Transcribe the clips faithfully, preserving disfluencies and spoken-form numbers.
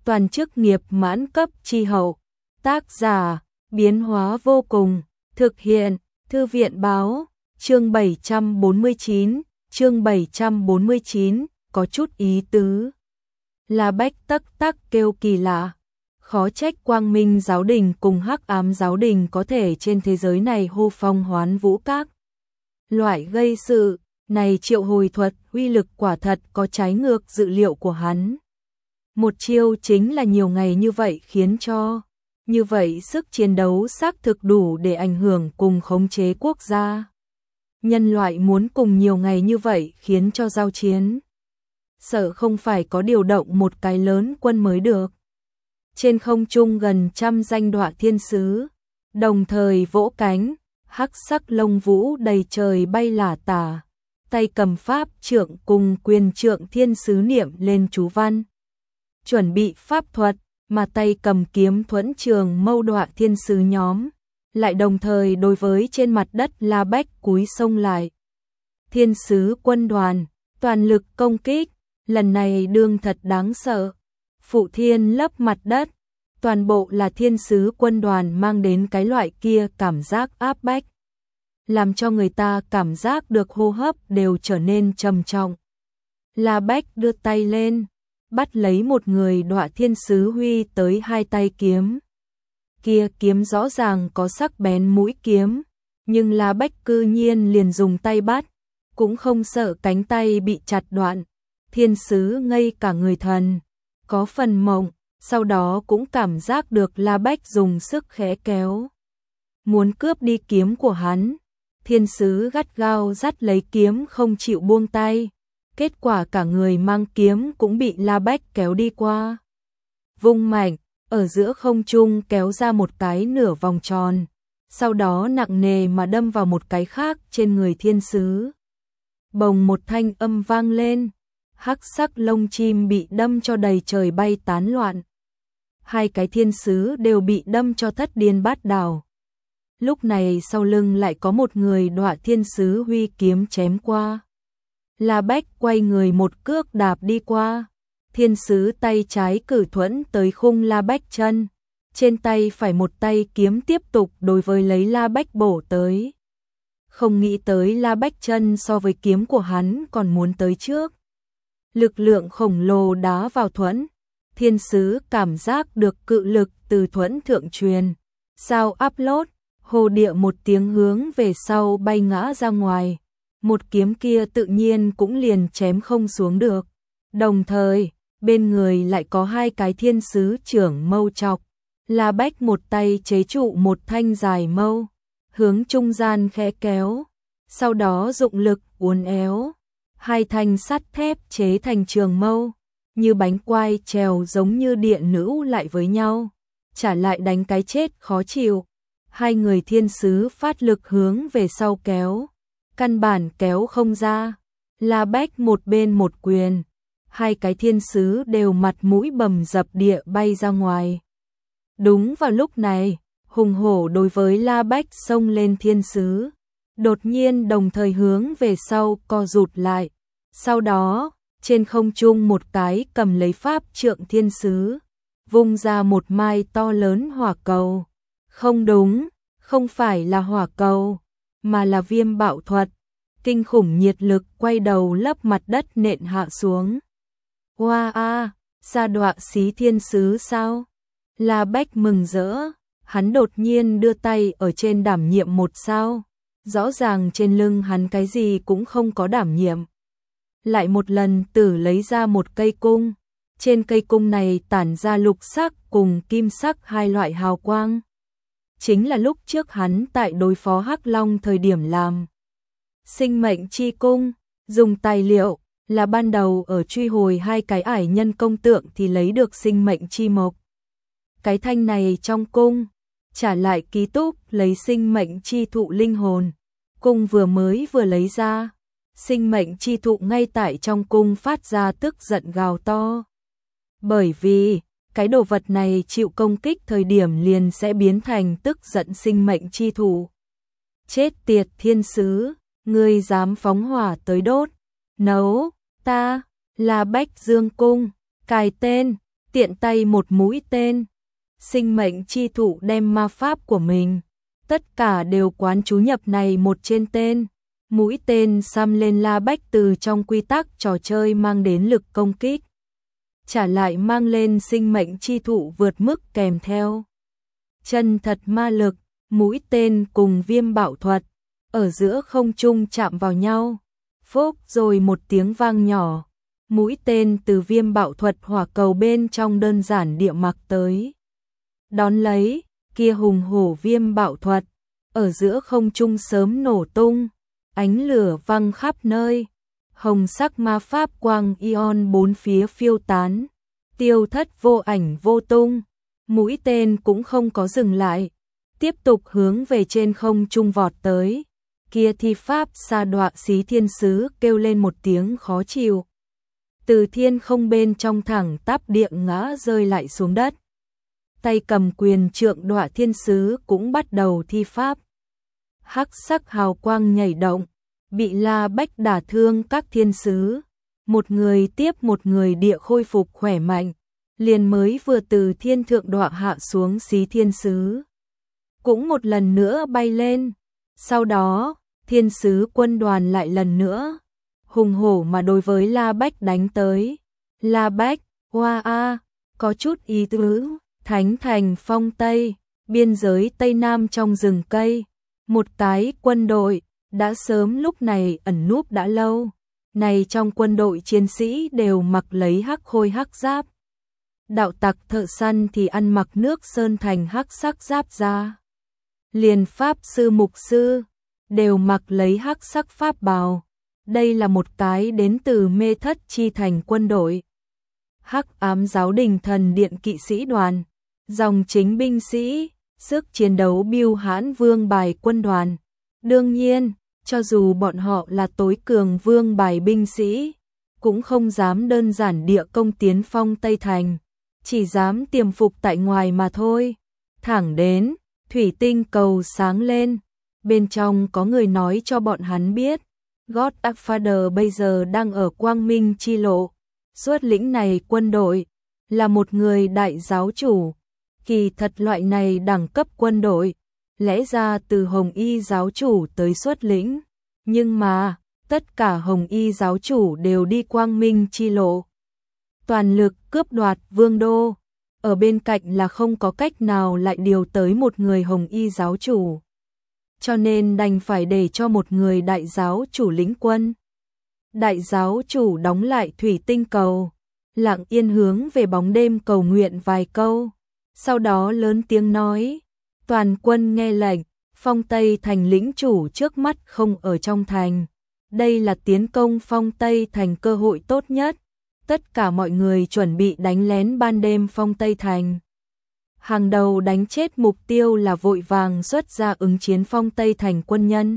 toàn chức nghiệp mãn cấp chi hậu. Tác giả, biến hóa vô cùng, thực hiện, Thư viện báo, chương bảy trăm bốn mươi chín, chương bảy trăm bốn mươi chín, có chút ý tứ. La Bách tắc tắc kêu kỳ lạ, khó trách Quang Minh giáo đình cùng Hắc Ám giáo đình có thể trên thế giới này hô phong hoán vũ các loại gây sự, này triệu hồi thuật uy lực quả thật có trái ngược dự liệu của hắn. Một chiêu chính là nhiều ngày như vậy khiến cho, như vậy sức chiến đấu xác thực đủ để ảnh hưởng cùng khống chế quốc gia. Nhân loại muốn cùng nhiều ngày như vậy khiến cho giao chiến, sợ không phải có điều động một cái lớn quân mới được. Trên không trung gần trăm danh đọa thiên sứ, đồng thời vỗ cánh, hắc sắc lông vũ đầy trời bay lả tả, tay cầm pháp trượng cùng quyền trượng thiên sứ niệm lên chú văn. Chuẩn bị pháp thuật, mà tay cầm kiếm thuẫn trường mâu đọa thiên sứ nhóm, lại đồng thời đối với trên mặt đất La Bách cúi xông lại. Thiên sứ quân đoàn, toàn lực công kích, lần này đương thật đáng sợ. Phụ thiên lấp mặt đất, toàn bộ là thiên sứ quân đoàn mang đến cái loại kia cảm giác áp bách, làm cho người ta cảm giác được hô hấp đều trở nên trầm trọng. La Bách đưa tay lên, bắt lấy một người đọa thiên sứ huy tới hai tay kiếm. Kia kiếm rõ ràng có sắc bén mũi kiếm, nhưng La Bách cư nhiên liền dùng tay bắt, cũng không sợ cánh tay bị chặt đoạn. Thiên sứ ngây cả người thần, có phần mộng, sau đó cũng cảm giác được La Bách dùng sức khẽ kéo, muốn cướp đi kiếm của hắn. Thiên sứ gắt gao dắt lấy kiếm không chịu buông tay, kết quả cả người mang kiếm cũng bị La Bách kéo đi qua. Vung mạnh, ở giữa không trung kéo ra một cái nửa vòng tròn, sau đó nặng nề mà đâm vào một cái khác trên người thiên sứ. Bồng một thanh âm vang lên, hắc sắc lông chim bị đâm cho đầy trời bay tán loạn. Hai cái thiên sứ đều bị đâm cho thất điên bát đảo. Lúc này sau lưng lại có một người đọa thiên sứ huy kiếm chém qua. La Bách quay người một cước đạp đi qua. Thiên sứ tay trái cử thuẫn tới khung La Bách chân, trên tay phải một tay kiếm tiếp tục đối với lấy La Bách bổ tới. Không nghĩ tới La Bách chân so với kiếm của hắn còn muốn tới trước. Lực lượng khổng lồ đá vào thuẫn, thiên sứ cảm giác được cự lực từ thuẫn thượng truyền. Sao upload, hồ địa một tiếng hướng về sau bay ngã ra ngoài. Một kiếm kia tự nhiên cũng liền chém không xuống được. Đồng thời, bên người lại có hai cái thiên sứ trưởng mâu chọc. La Bách một tay chế trụ một thanh dài mâu, hướng trung gian khẽ kéo, sau đó dụng lực uốn éo. Hai thanh sắt thép chế thành trường mâu, như bánh quai trèo giống như điện nữ lại với nhau, trả lại đánh cái chết khó chịu. Hai người thiên sứ phát lực hướng về sau kéo, căn bản kéo không ra. La Bách một bên một quyền, hai cái thiên sứ đều mặt mũi bầm dập địa bay ra ngoài. Đúng vào lúc này, hùng hổ đối với La Bách xông lên thiên sứ, đột nhiên đồng thời hướng về sau co rụt lại. Sau đó, trên không trung một cái cầm lấy pháp trượng thiên sứ, vung ra một mai to lớn hỏa cầu. Không đúng, không phải là hỏa cầu, mà là viêm bạo thuật. Kinh khủng nhiệt lực quay đầu lấp mặt đất nện hạ xuống. Hoa a, sa đọa xí thiên sứ sao? La Bách mừng rỡ, hắn đột nhiên đưa tay ở trên đảm nhiệm một sao. Rõ ràng trên lưng hắn cái gì cũng không có đảm nhiệm. Lại một lần tử lấy ra một cây cung, trên cây cung này tản ra lục sắc cùng kim sắc hai loại hào quang. Chính là lúc trước hắn tại đối phó Hắc Long thời điểm làm. Sinh mệnh chi cung, dùng tài liệu, là ban đầu ở truy hồi hai cái ải nhân công tượng thì lấy được sinh mệnh chi mộc. Cái thanh này trong cung, trả lại ký túc lấy sinh mệnh chi thụ linh hồn. Cung vừa mới vừa lấy ra, sinh mệnh chi thụ ngay tại trong cung phát ra tức giận gào to. Bởi vì, cái đồ vật này chịu công kích thời điểm liền sẽ biến thành tức giận sinh mệnh chi thụ. Chết tiệt thiên sứ, ngươi dám phóng hỏa tới đốt, nấu, ta, La Bách dương cung, cài tên, tiện tay một mũi tên, sinh mệnh chi thụ đem ma pháp của mình, tất cả đều quán chú nhập này một trên tên. Mũi tên xăm lên La Bách từ trong quy tắc trò chơi mang đến lực công kích, trả lại mang lên sinh mệnh chi thụ vượt mức kèm theo chân thật ma lực. Mũi tên cùng viêm bạo thuật ở giữa không trung chạm vào nhau, phốc rồi một tiếng vang nhỏ, mũi tên từ viêm bạo thuật hỏa cầu bên trong đơn giản địa mặc tới. Đón lấy, kia hùng hổ viêm bạo thuật, ở giữa không trung sớm nổ tung, ánh lửa văng khắp nơi, hồng sắc ma pháp quang ion bốn phía phiêu tán, tiêu thất vô ảnh vô tung. Mũi tên cũng không có dừng lại, tiếp tục hướng về trên không trung vọt tới. Kia thi pháp sa đọa xí thiên sứ kêu lên một tiếng khó chịu, từ thiên không bên trong thẳng tắp địa ngã rơi lại xuống đất. Tay cầm quyền trượng đọa thiên sứ cũng bắt đầu thi pháp. Hắc sắc hào quang nhảy động, bị La Bách đả thương các thiên sứ, một người tiếp một người địa khôi phục khỏe mạnh, liền mới vừa từ thiên thượng đọa hạ xuống xí thiên sứ cũng một lần nữa bay lên. Sau đó, thiên sứ quân đoàn lại lần nữa hùng hổ mà đối với La Bách đánh tới. La Bách, hoa a, có chút ý tứ, thánh thành phong Tây, biên giới Tây Nam trong rừng cây, một cái quân đội đã sớm lúc này ẩn núp đã lâu. Này trong quân đội chiến sĩ đều mặc lấy hắc khôi hắc giáp, đạo tặc thợ săn thì ăn mặc nước sơn thành hắc sắc giáp ra, liền pháp sư mục sư đều mặc lấy hắc sắc pháp bào. Đây là một cái đến từ mê thất chi thành quân đội. Hắc ám giáo đình thần điện kỵ sĩ đoàn, dòng chính binh sĩ, sức chiến đấu biêu hãn vương bài quân đoàn. Đương nhiên, cho dù bọn họ là tối cường vương bài binh sĩ, cũng không dám đơn giản địa công tiến phong Tây Thành, chỉ dám tiềm phục tại ngoài mà thôi. Thẳng đến, thủy tinh cầu sáng lên, bên trong có người nói cho bọn hắn biết, Godfather bây giờ đang ở Quang Minh chi lộ, xuất lĩnh này quân đội, là một người đại giáo chủ. Kỳ thật loại này đẳng cấp quân đội, lẽ ra từ Hồng Y giáo chủ tới xuất lĩnh, nhưng mà, tất cả Hồng Y giáo chủ đều đi Quang Minh chi lộ, toàn lực cướp đoạt vương đô, ở bên cạnh là không có cách nào lại điều tới một người Hồng Y giáo chủ, cho nên đành phải để cho một người đại giáo chủ lĩnh quân. Đại giáo chủ đóng lại thủy tinh cầu, lặng yên hướng về bóng đêm cầu nguyện vài câu, sau đó lớn tiếng nói, toàn quân nghe lệnh, phong Tây thành lĩnh chủ trước mắt không ở trong thành, đây là tiến công phong Tây thành cơ hội tốt nhất, tất cả mọi người chuẩn bị đánh lén ban đêm phong Tây thành. Hàng đầu đánh chết mục tiêu là vội vàng xuất ra ứng chiến phong Tây thành quân nhân.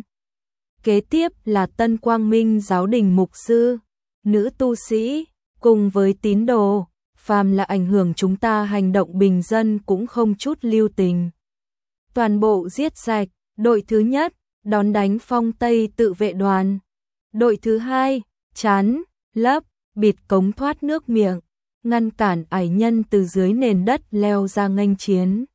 Kế tiếp là Tân Quang Minh giáo đình mục sư, nữ tu sĩ, cùng với tín đồ, phàm là ảnh hưởng chúng ta hành động bình dân cũng không chút lưu tình. Toàn bộ giết sạch. Đội thứ nhất, đón đánh phong Tây tự vệ đoàn. Đội thứ hai, chắn, lấp, bịt cống thoát nước miệng, ngăn cản ải nhân từ dưới nền đất leo ra nghênh chiến.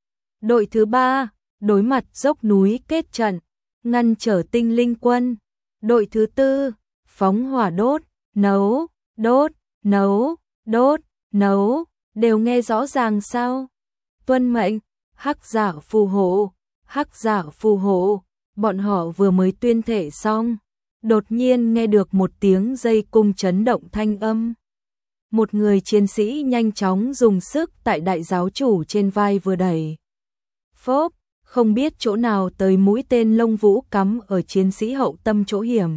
Đội thứ ba, đối mặt dốc núi kết trận, ngăn trở tinh linh quân. Đội thứ tư, phóng hỏa đốt, nấu, đốt, nấu, đốt, nấu, đều nghe rõ ràng sao? Tuân mệnh, hắc giả phù hộ, hắc giả phù hộ. Bọn họ vừa mới tuyên thệ xong, đột nhiên nghe được một tiếng dây cung chấn động thanh âm. Một người chiến sĩ nhanh chóng dùng sức tại đại giáo chủ trên vai vừa đẩy. Phốp, không biết chỗ nào tới mũi tên lông vũ cắm ở chiến sĩ hậu tâm chỗ hiểm.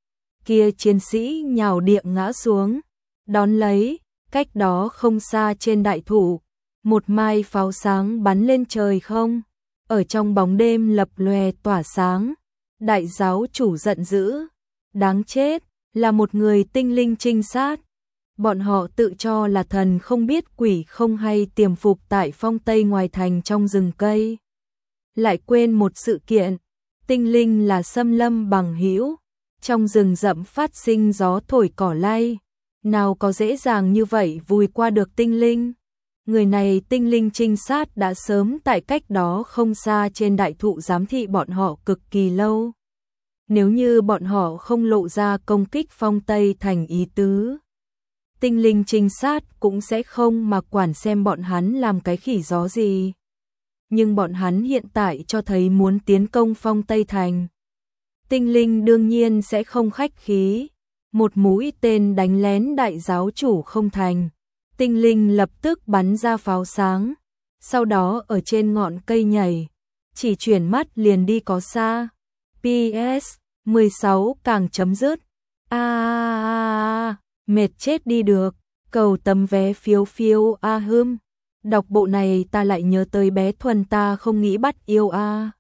Kia chiến sĩ nhào địa ngã xuống, đón lấy, cách đó không xa trên đại thụ, một mai pháo sáng bắn lên trời không, ở trong bóng đêm lập lòe tỏa sáng. Đại giáo chủ giận dữ, đáng chết, là một người tinh linh trinh sát. Bọn họ tự cho là thần không biết quỷ không hay tiềm phục tại phong Tây ngoài thành trong rừng cây. Lại quên một sự kiện, tinh linh là xâm lâm bằng hữu, trong rừng rậm phát sinh gió thổi cỏ lay, nào có dễ dàng như vậy vùi qua được tinh linh. Người này tinh linh trinh sát đã sớm tại cách đó không xa trên đại thụ giám thị bọn họ cực kỳ lâu. Nếu như bọn họ không lộ ra công kích Phong Tây Thành ý tứ, tinh linh trinh sát cũng sẽ không mà quản xem bọn hắn làm cái khỉ gió gì. Nhưng bọn hắn hiện tại cho thấy muốn tiến công Phong Tây Thành. Tinh linh đương nhiên sẽ không khách khí. Một mũi tên đánh lén đại giáo chủ không thành. Tinh linh lập tức bắn ra pháo sáng. Sau đó ở trên ngọn cây nhảy. Chỉ chuyển mắt liền đi có xa. pê ét mười sáu càng chấm dứt. A à, à, à, mệt chết đi được. Cầu tấm vé phiếu phiếu a à hưm. Đọc bộ này ta lại nhớ tới bé Thuần ta không nghĩ bắt yêu a. À.